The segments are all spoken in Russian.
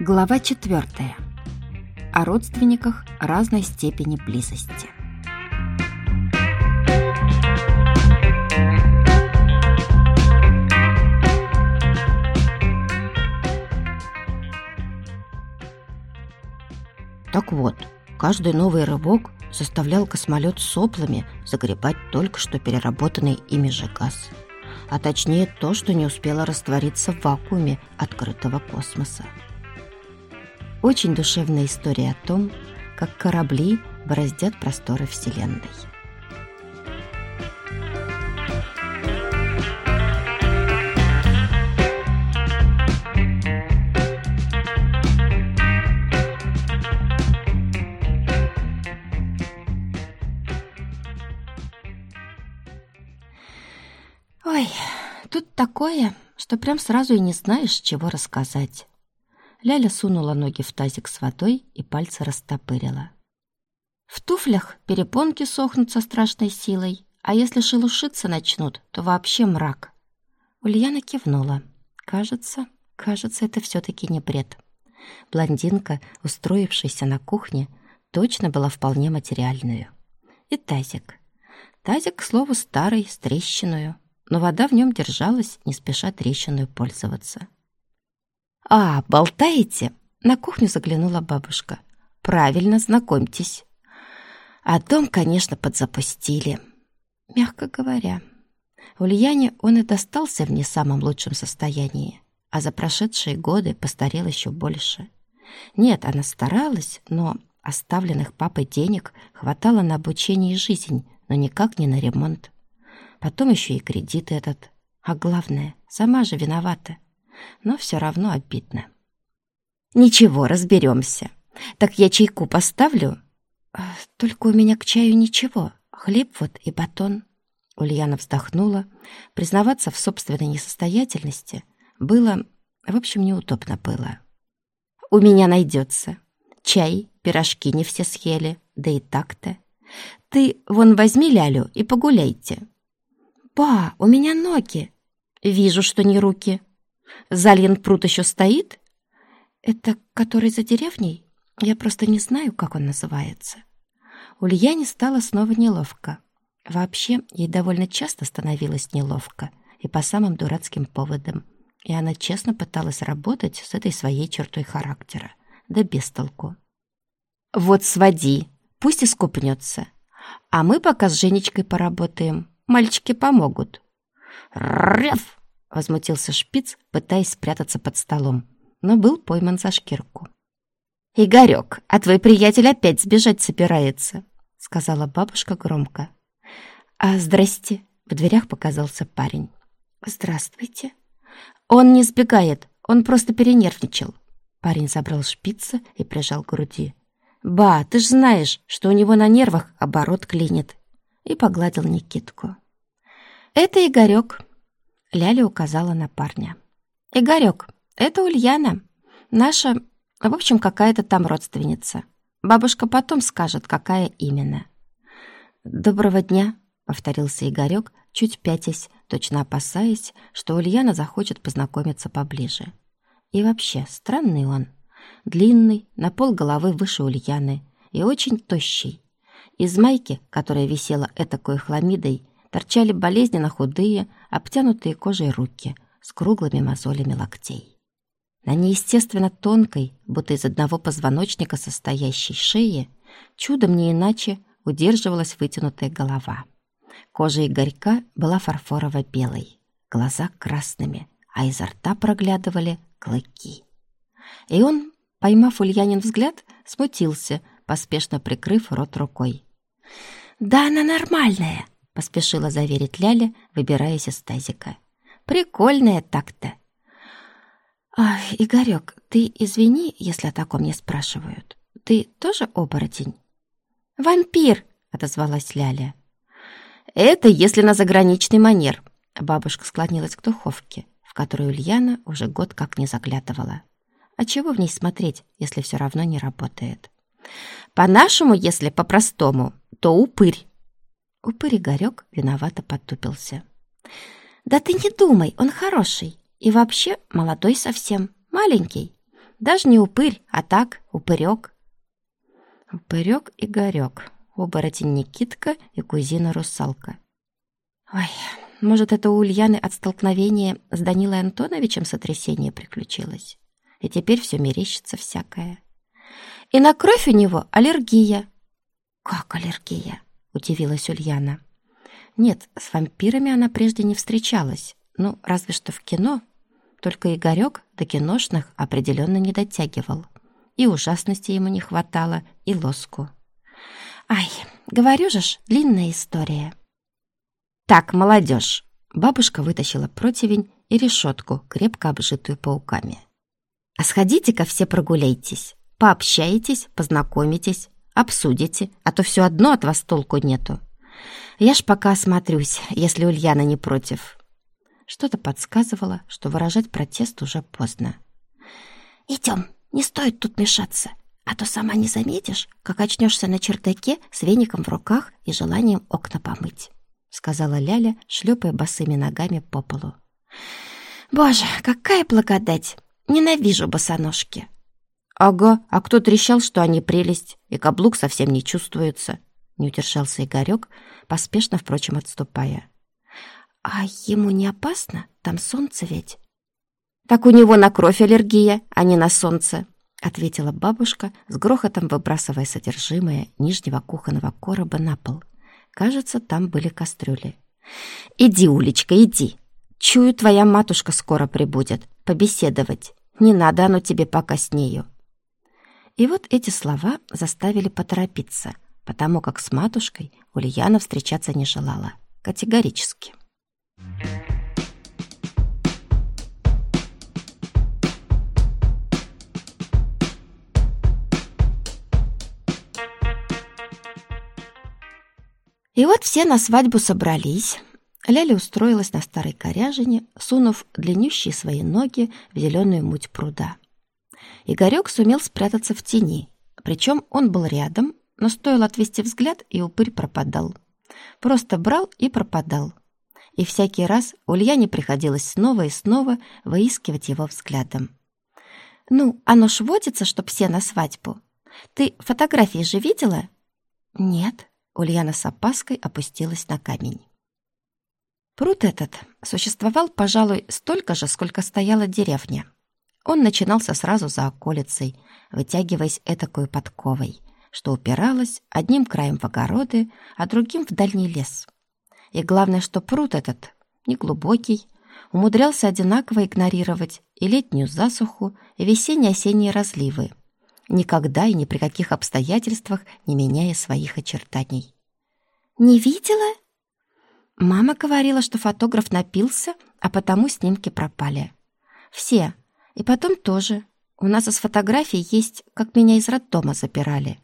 Глава 4. О родственниках разной степени близости. Так вот, каждый новый рывок заставлял космолет соплами загребать только что переработанный ими же газ. А точнее то, что не успело раствориться в вакууме открытого космоса. Очень душевная история о том, как корабли бороздят просторы Вселенной. Ой, тут такое, что прям сразу и не знаешь, чего рассказать. Ляля сунула ноги в тазик с водой и пальцы растопырила. В туфлях перепонки сохнут со страшной силой, а если шелушиться начнут, то вообще мрак. Ульяна кивнула. Кажется, это все-таки не бред. Блондинка, устроившаяся на кухне, точно была вполне материальную. И тазик. Тазик, к слову, старый, с трещиною, но вода в нем держалась, не спеша трещиною пользоваться. «А, болтаете?» — на кухню заглянула бабушка. «Правильно, знакомьтесь. А дом, конечно, подзапустили. Мягко говоря. Ульяне он и достался в не самом лучшем состоянии, а за прошедшие годы постарел еще больше. Нет, она старалась, но оставленных папой денег хватало на обучение и жизнь, но никак не на ремонт. Потом еще и кредит этот. А главное, сама же виновата. Но все равно обидно. «Ничего, разберемся. Так я чайку поставлю?» «Только у меня к чаю ничего. Хлеб вот и батон». Ульяна вздохнула. Признаваться в собственной несостоятельности было, в общем, неудобно было. «У меня найдется. Чай, пирожки не все съели, да и так-то. Ты вон возьми Лялю и погуляйте». «Ба, у меня ноги». «Вижу, что не руки. Зальин пруд еще стоит?» «Это который за деревней? Я просто не знаю, как он называется». Ульяне стало снова неловко. Вообще, ей довольно часто становилось неловко, и по самым дурацким поводам. И она честно пыталась работать с этой своей чертой характера, да без толку. «Вот своди, пусть искупнется. А мы пока с Женечкой поработаем. Мальчики помогут». «Рев!» — возмутился Шпиц, пытаясь спрятаться под столом, но был пойман за шкирку. «Игорек, а твой приятель опять сбежать собирается», — сказала бабушка громко. «Здрасте», — в дверях показался парень. «Здравствуйте». «Он не сбегает, он просто перенервничал». Парень забрал Шпица и прижал к груди. «Ба, ты ж знаешь, что у него на нервах оборот клинит». И погладил Никитку. «Это Игорек», — Ляля указала на парня. «Игорек, это Ульяна, наша, в общем, какая-то там родственница. Бабушка потом скажет, какая именно». «Доброго дня», — повторился Игорек, чуть пятясь, точно опасаясь, что Ульяна захочет познакомиться поближе. И вообще, странный он. Длинный, на полголовы выше Ульяны, и очень тощий. Из майки, которая висела этакой хламидой, торчали болезненно худые, обтянутые кожей руки с круглыми мозолями локтей. На неестественно тонкой, будто из одного позвоночника состоящей шее, чудом не иначе удерживалась вытянутая голова. Кожа Игорька была фарфорово-белой, глаза красными, а изо рта проглядывали клыки. И он, поймав Ульянин взгляд, смутился, поспешно прикрыв рот рукой. «Да она нормальная», — поспешила заверить Ляля, выбираясь из тазика. «Прикольная так-то». «Игорек, ты извини, если о таком не спрашивают. Ты тоже оборотень?» «Вампир», — отозвалась Ляля. «Это если на заграничный манер». Бабушка склонилась к духовке, в которую Ульяна уже год как не заглядывала. А чего в ней смотреть, если все равно не работает? «По-нашему, если по-простому, то упырь». Упырь Игорек виновато потупился. «Да ты не думай, он хороший. И вообще молодой совсем, маленький. даже не упырь, а так, упырек. Упырек Игорек, оборотень Никитка и кузина-русалка. Ой, может, это у Ульяны от столкновения с Данилой Антоновичем сотрясение приключилось? И теперь все мерещится всякое. И на кровь у него аллергия. Как аллергия? Удивилась Ульяна. Нет, с вампирами она прежде не встречалась. Ну, разве что в кино. Только Игорек до киношных определенно не дотягивал. И ужасности ему не хватало, и лоску. Ай, говорю же ж, длинная история. Так, молодежь. Бабушка вытащила противень и решетку, крепко обжитую пауками. А сходите-ка все прогуляйтесь, пообщаетесь, познакомитесь, обсудите, а то все одно от вас толку нету. Я ж пока осмотрюсь, если Ульяна не против. Что-то подсказывало, что выражать протест уже поздно. Идем, не стоит тут мешаться, а то сама не заметишь, как очнешься на чердаке с веником в руках и желанием окна помыть, сказала Ляля, шлепая босыми ногами по полу. Боже, какая благодать! Ненавижу босоножки. Ага, а кто трещал, что они прелесть, и каблук совсем не чувствуется? Не удержался Игорек, поспешно, впрочем, отступая. А ему не опасно? Там солнце ведь. Так у него на кровь аллергия, а не на солнце, ответила бабушка, с грохотом выбрасывая содержимое нижнего кухонного короба на пол. Кажется, там были кастрюли. Иди, Улечка, иди. Чую, твоя матушка скоро прибудет побеседовать. Не надо оно тебе пока с нею. И вот эти слова заставили поторопиться, потому как с матушкой Ульяна встречаться не желала. Категорически. И вот все на свадьбу собрались. Ляля устроилась на старой коряжине, сунув длиннющие свои ноги в зеленую муть пруда. Игорек сумел спрятаться в тени, причем он был рядом, но стоило отвести взгляд, и упырь пропадал. Просто брал и пропадал. И всякий раз Ульяне приходилось снова и снова выискивать его взглядом. «Ну, оно ж водится, чтоб все на свадьбу. Ты фотографии же видела?» «Нет». Ульяна с опаской опустилась на камень. Пруд этот существовал, пожалуй, столько же, сколько стояла деревня. Он начинался сразу за околицей, вытягиваясь этакой подковой, что упиралось одним краем в огороды, а другим в дальний лес. И главное, что пруд этот, неглубокий, умудрялся одинаково игнорировать и летнюю засуху, и весенне-осенние разливы, никогда и ни при каких обстоятельствах не меняя своих очертаний. «Не видела?» Мама говорила, что фотограф напился, а потому снимки пропали. Все. И потом тоже. У нас из фотографий есть, как меня из роддома запирали.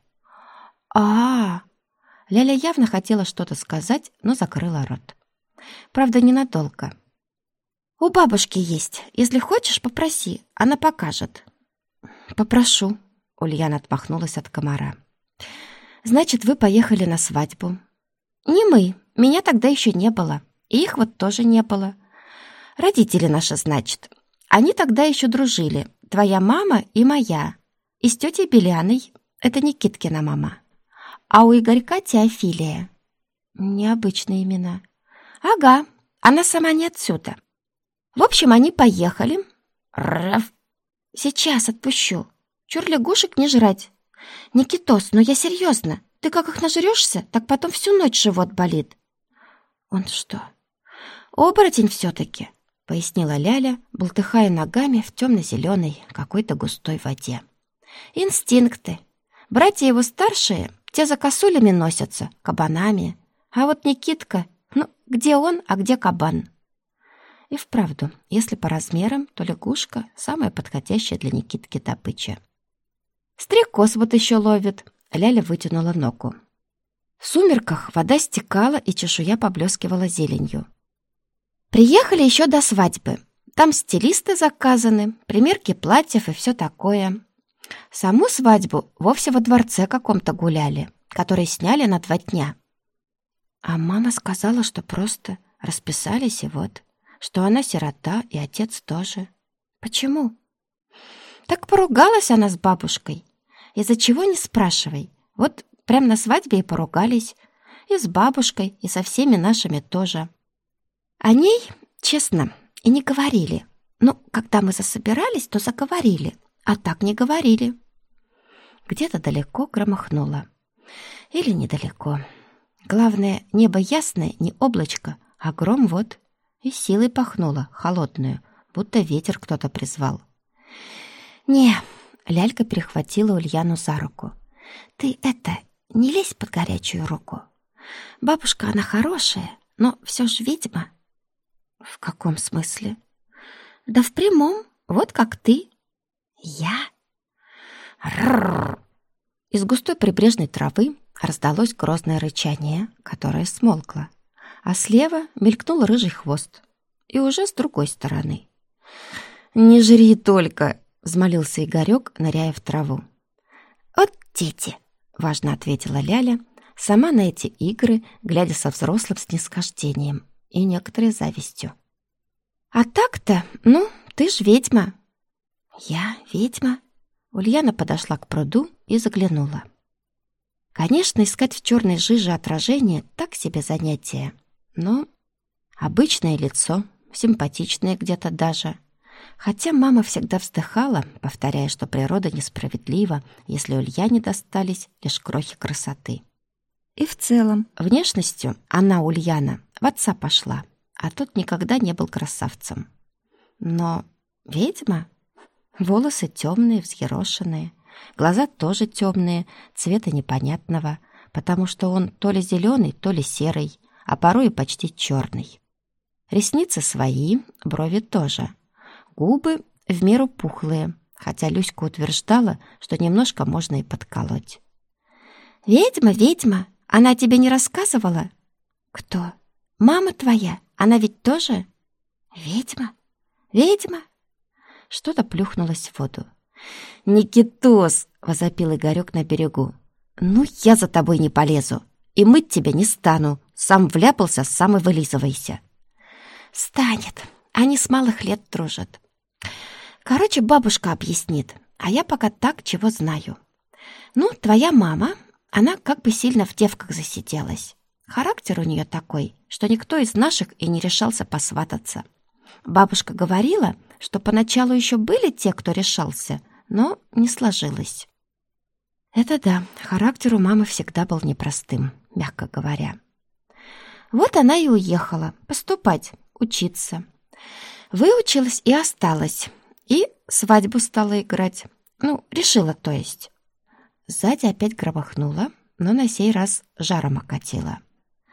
Ляля явно хотела что-то сказать, но закрыла рот. Правда, ненадолго. «У бабушки есть. Если хочешь, попроси. Она покажет». «Попрошу». Ульяна отмахнулась от комара. «Значит, вы поехали на свадьбу?» «Не мы. Меня тогда еще не было. И их вот тоже не было. Родители наши, значит. Они тогда еще дружили. Твоя мама и моя. И с тетей Беляной. Это Никиткина мама. А у Игорька Теофилия». «Необычные имена». «Ага. Она сама не отсюда. В общем, они поехали. Раф. Сейчас отпущу. Чур лягушек не жрать. Никитос, ну я серьезно. Ты как их нажрешься, так потом всю ночь живот болит». «Он что, оборотень все-таки?» — пояснила Ляля, болтыхая ногами в темно-зеленой какой-то густой воде. «Инстинкты. Братья его старшие, те за косулями носятся, кабанами. А вот Никитка, ну, где он, а где кабан?» И вправду, если по размерам, то лягушка — самая подходящая для Никитки добыча. «Стрекоз вот еще ловит», — Ляля вытянула ногу. В сумерках вода стекала, и чешуя поблескивала зеленью. «Приехали еще до свадьбы. Там стилисты заказаны, примерки платьев и все такое. Саму свадьбу вовсе во дворце каком-то гуляли, который сняли на 2 дня». А мама сказала, что просто расписались, и вот, что она сирота, и отец тоже. Почему? Так поругалась она с бабушкой. Из-за чего, не спрашивай. Вот прям на свадьбе и поругались. И с бабушкой, и со всеми нашими тоже. О ней, честно, и не говорили. Ну, когда мы засобирались, то заговорили, а так не говорили. Где-то далеко громыхнуло. Или недалеко. Главное, небо ясное, не облачко, а гром вот. И силой пахнуло, холодную, будто ветер кто-то призвал. «Не», — Лялька перехватила Ульяну за руку. «Ты не лезь под горячую руку. Бабушка, она хорошая, но все же ведьма». «В каком смысле?» «Да в прямом, вот как ты». «Я?» «Ррррр!» Из густой прибрежной травы раздалось грозное рычание, которое смолкло, а слева мелькнул рыжий хвост. И уже с другой стороны. «Не жри только!» — взмолился Игорек, ныряя в траву. «От дети!» — важно ответила Ляля, сама на эти игры, глядя со взрослым снисхождением и некоторой завистью. «А так-то, ты ж ведьма». «Я ведьма?» Ульяна подошла к пруду и заглянула. Конечно, искать в черной жиже отражение — так себе занятие, но обычное лицо, симпатичное где-то даже. Хотя мама всегда вздыхала, повторяя, что природа несправедлива, если Ульяне достались лишь крохи красоты. И в целом, внешностью она, Ульяна, в отца пошла, а тот никогда не был красавцем. Но ведьма? Волосы темные, взъерошенные, глаза тоже темные, цвета непонятного, потому что он то ли зеленый, то ли серый, а порой и почти черный. Ресницы свои, брови тоже. Губы в меру пухлые, хотя Люська утверждала, что немножко можно и подколоть. «Ведьма, ведьма, она тебе не рассказывала?» «Кто? Мама твоя, она ведь тоже?» «Ведьма? Ведьма?» Что-то плюхнулось в воду. «Никитос!» — возопил Игорек на берегу. «Ну, я за тобой не полезу, и мыть тебя не стану. Сам вляпался, сам и вылизывайся». «Станет. Они с малых лет дружат. Короче, бабушка объяснит, а я пока так, чего знаю. Ну, твоя мама, она как бы сильно в девках засиделась. Характер у нее такой, что никто из наших и не решался посвататься. Бабушка говорила, что поначалу еще были те, кто решался, но не сложилось». Это да, характер у мамы всегда был непростым, мягко говоря. Вот она и уехала поступать, учиться. Выучилась и осталась. И свадьбу стала играть. Решила, то есть. Сзади опять громыхнуло, но на сей раз жаром окатило.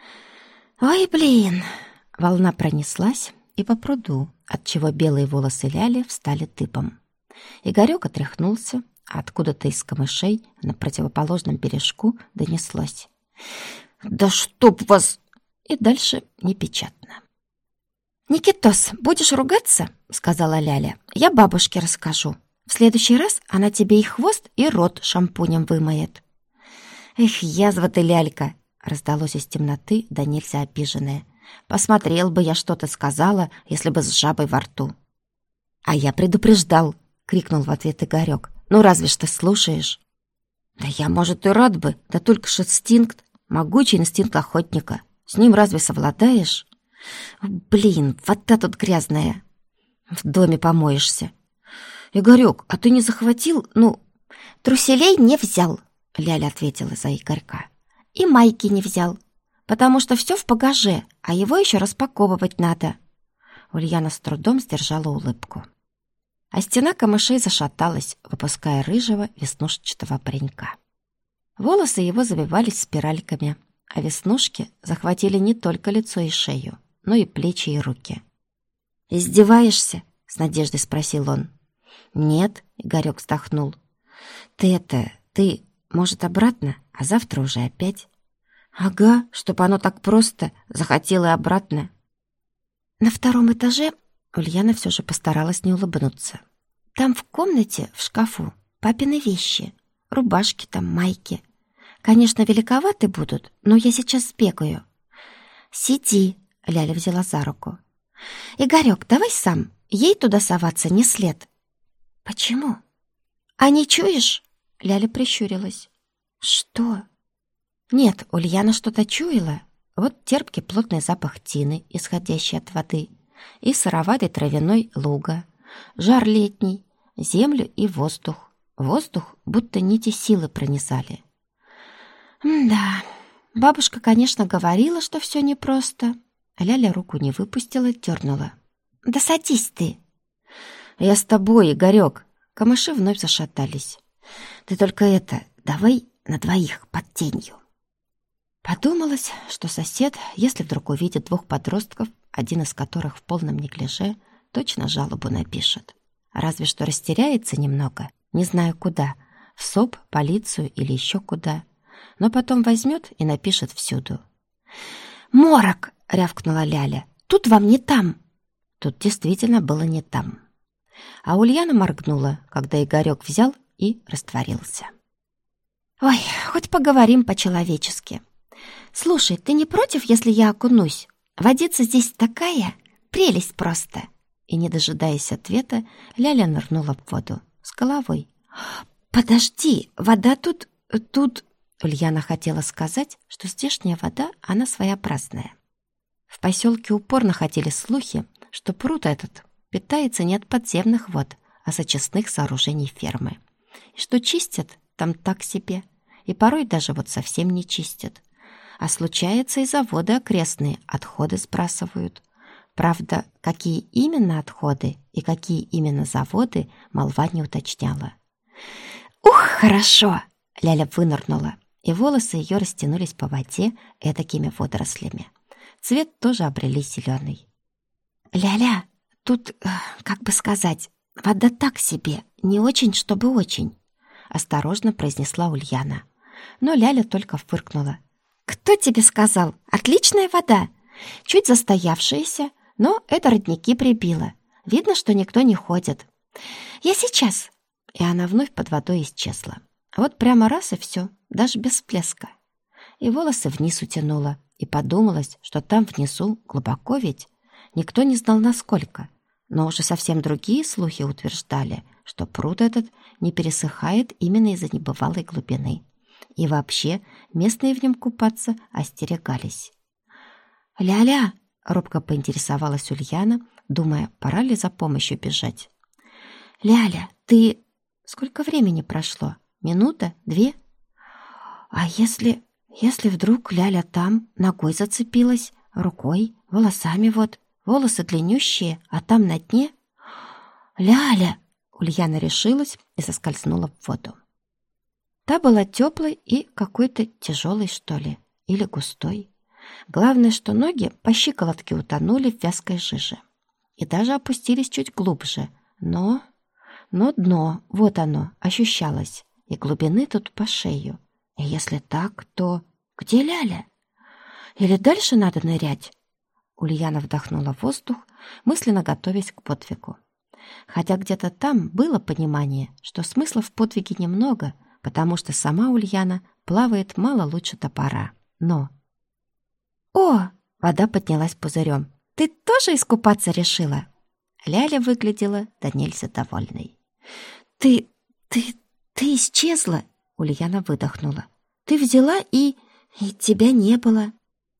«Ой, блин!» Волна пронеслась и по пруду, отчего белые волосы Ляли встали дыбом. Игорек отряхнулся, а откуда-то из камышей на противоположном бережку донеслось: «Да чтоб вас!» И дальше непечатно. «Никитос, будешь ругаться?» — сказала Ляля. «Я бабушке расскажу. В следующий раз она тебе и хвост, и рот шампунем вымоет». «Эх, язва ты, Лялька!» — раздалось из темноты, да нельзя обиженное. «Посмотрел бы я, что ты сказала, если бы с жабой во рту». «А я предупреждал!» — крикнул в ответ Игорек. «Ну разве ж ты слушаешь?» «Да я, может, и рад бы, да только ж инстинкт, могучий инстинкт охотника. С ним разве совладаешь?» «Блин, вода тут грязная. В доме помоешься». «Игорек, а ты не захватил, труселей не взял», — Ляля ответила за Игорька. «И майки не взял, потому что все в багаже, а его еще распаковывать надо». Ульяна с трудом сдержала улыбку. А стена камышей зашаталась, выпуская рыжего веснушчатого паренька. Волосы его завивались спиральками, а веснушки захватили не только лицо и шею, но и плечи и руки. «Издеваешься?» — с надеждой спросил он. «Нет», — Игорек вздохнул. Ты, может, обратно, а завтра уже опять?» «Ага, чтоб оно так просто, захотело и обратно». На втором этаже Ульяна все же постаралась не улыбнуться. «Там в комнате, в шкафу, папины вещи, рубашки там, майки. Конечно, великоваты будут, но я сейчас сбегаю». «Сиди», — Ляля взяла за руку. «Игорек, давай сам, ей туда соваться не след». «Почему?» «А не чуешь?» — Ляля прищурилась. «Что?» Нет, Ульяна что-то чуяла. Вот терпкий плотный запах тины, исходящий от воды, и сыроватый травяной луга, жар летний, землю и воздух. Воздух будто нити силы пронизали. Да, бабушка, конечно, говорила, что все непросто. Ляля руку не выпустила, дернула. «Да садись ты!» «Я с тобой, Игорек!» Камыши вновь зашатались. «Ты только это, давай на двоих под тенью!» Подумалось, что сосед, если вдруг увидит двух подростков, один из которых в полном неглиже, точно жалобу напишет. Разве что растеряется немного, не знаю куда, в СОП, полицию или еще куда. Но потом возьмет и напишет всюду. «Морок!» — рявкнула Ляля. «Тут вам не там!» Тут действительно было не там. А Ульяна моргнула, когда Игорек взял и растворился. «Ой, хоть поговорим по-человечески. Слушай, ты не против, если я окунусь? Водица здесь такая, прелесть просто!» И, не дожидаясь ответа, Ляля нырнула в воду с головой. «Подожди, вода тут...» Ульяна хотела сказать, что здешняя вода, она своеобразная. В поселке упорно ходили слухи, что пруд этот питается не от подземных вод, а с очистных сооружений фермы. И что чистят там так себе, и порой даже вот совсем не чистят. А случается, и заводы окрестные отходы сбрасывают. Правда, какие именно отходы и какие именно заводы, молва не уточняла. «Ух, хорошо!» — Ляля вынырнула, и волосы ее растянулись по воде этакими водорослями. Цвет тоже обрели зеленый. «Ляля, тут, как бы сказать, вода так себе, не очень, чтобы очень», — осторожно произнесла Ульяна. Но Ляля только фыркнула. «Кто тебе сказал? Отличная вода! Чуть застоявшаяся, но это родники прибило. Видно, что никто не ходит. Я сейчас!» И она вновь под водой исчезла. Вот прямо раз и все, даже без всплеска. И волосы вниз утянула, и подумалось, что там внизу, глубоко ведь, никто не знал насколько, но уже совсем другие слухи утверждали, что пруд этот не пересыхает именно из-за небывалой глубины. И вообще местные в нем купаться остерегались. «Ляля!» — робко поинтересовалась Ульяна, думая, пора ли за помощью бежать. «Ляля, ты...» Сколько времени прошло? Минута? 2? А если вдруг Ляля там ногой зацепилась, рукой, волосами вот, волосы длиннющие, а там на дне? «Ляля!» Ульяна решилась и соскользнула в воду. Та была теплой и какой-то тяжелой, что ли, или густой. Главное, что ноги по щиколотке утонули в вязкой жиже и даже опустились чуть глубже, но дно, вот оно, ощущалось, и глубины тут по шею. И если так, то где Ляля? Или дальше надо нырять? Ульяна вдохнула воздух, мысленно готовясь к подвигу. Хотя где-то там было понимание, что смысла в подвиге немного, потому что сама Ульяна плавает мало лучше топора. Но... «О!» — вода поднялась пузырем. «Ты тоже искупаться решила?» Ляля выглядела да нельзя довольной. «Ты исчезла!» — Ульяна выдохнула. «Ты взяла и тебя не было».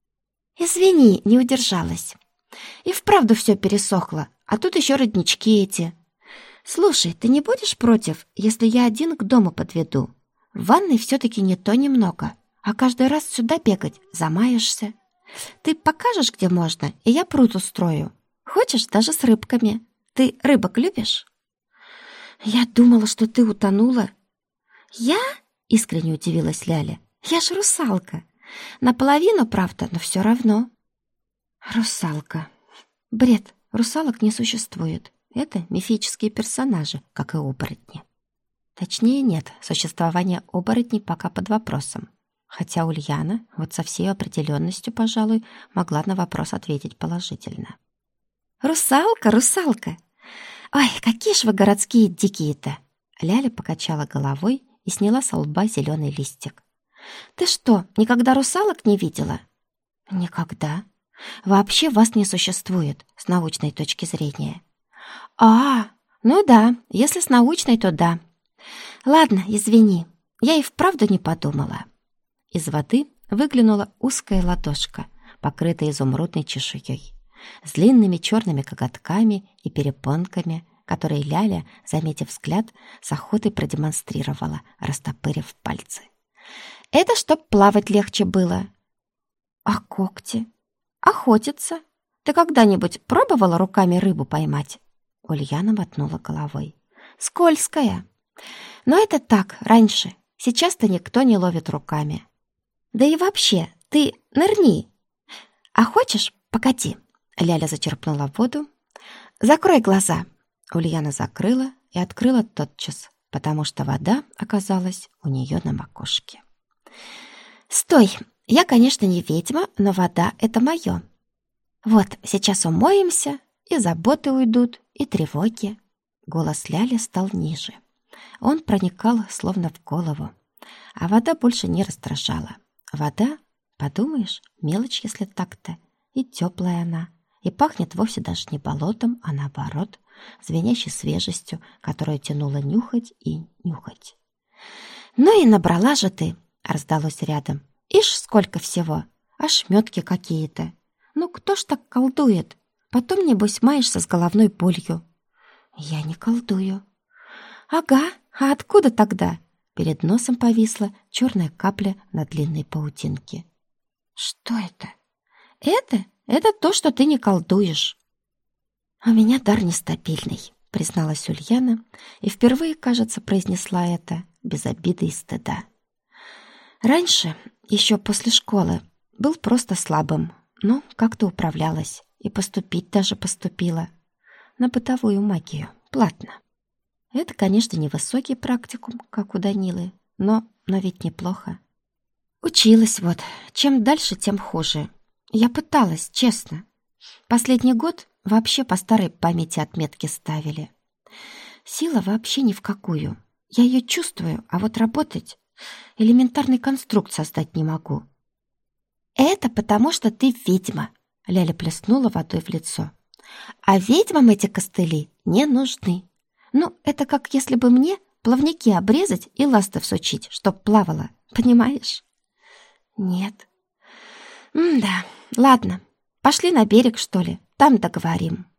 «Извини, не удержалась. И вправду все пересохло, а тут еще роднички эти. Слушай, ты не будешь против, если я один к дому подведу? В ванной все-таки не то немного, а каждый раз сюда бегать замаешься. Ты покажешь, где можно, и я пруд устрою. Хочешь, даже с рыбками. Ты рыбок любишь?» «Я думала, что ты утонула». «Я?» — искренне удивилась Ляля. «Я ж русалка. Наполовину, правда, но все равно». «Русалка. Бред. Русалок не существует. Это мифические персонажи, как и оборотни». Точнее, нет, существование оборотней пока под вопросом. Хотя Ульяна, вот со всей определенностью, пожалуй, могла на вопрос ответить положительно. «Русалка, русалка! Ой, какие ж вы городские дикие-то!» Ляля покачала головой и сняла со лба зеленый листик. «Ты что, никогда русалок не видела?» «Никогда. Вообще вас не существует с научной точки зрения». «А, ну да, если с научной, то да. Ладно, извини, я и вправду не подумала. Из воды выглянула узкая ладошка, покрытая изумрудной чешуей, с длинными черными коготками и перепонками, которые Ляля, заметив взгляд, с охотой продемонстрировала, растопырив пальцы. Это чтоб плавать легче было. А когти? Охотиться? Ты когда-нибудь пробовала руками рыбу поймать? Ульяна мотнула головой. Скользкая. Но это так, раньше. Сейчас-то никто не ловит руками. Да и вообще, ты нырни. А хочешь, покати. Ляля зачерпнула воду. Закрой глаза. Ульяна закрыла и открыла тотчас, потому что вода оказалась у нее на макушке. «Стой! Я, конечно, не ведьма, но вода — это мое. Вот, сейчас умоемся, и заботы уйдут, и тревоги». Голос Ляли стал ниже. Он проникал словно в голову, а вода больше не раздражала. Вода, подумаешь, мелочь, если так-то, и теплая она, и пахнет вовсе даже не болотом, а наоборот, звенящей свежестью, которую тянуло нюхать и нюхать. «Ну и набрала же ты!» — раздалось рядом. «Ишь, сколько всего! Ошметки какие-то! Ну кто ж так колдует? Потом, небось, маешься с головной болью». «Я не колдую». «Ага, а откуда тогда?» Перед носом повисла черная капля на длинной паутинке. «Что это?» Это то, что ты не колдуешь». «У меня дар нестабильный», — призналась Ульяна, и впервые, кажется, произнесла это без обиды и стыда. «Раньше, еще после школы, был просто слабым, но как-то управлялась и поступить даже поступила на бытовую магию, платно. Это, конечно, не высокий практикум, как у Данилы, но ведь неплохо. Училась вот, чем дальше, тем хуже. Я пыталась, честно. Последний год вообще по старой памяти отметки ставили. Сила вообще ни в какую. Я ее чувствую, а вот работать, элементарный конструкт создать не могу». «Это потому, что ты ведьма», — Ляля плеснула водой в лицо. «А ведьмам эти костыли не нужны. Ну, это как если бы мне плавники обрезать и ласты всучить, чтоб плавала, понимаешь?» «Нет». «Да, ладно, пошли на берег, что ли, там договорим».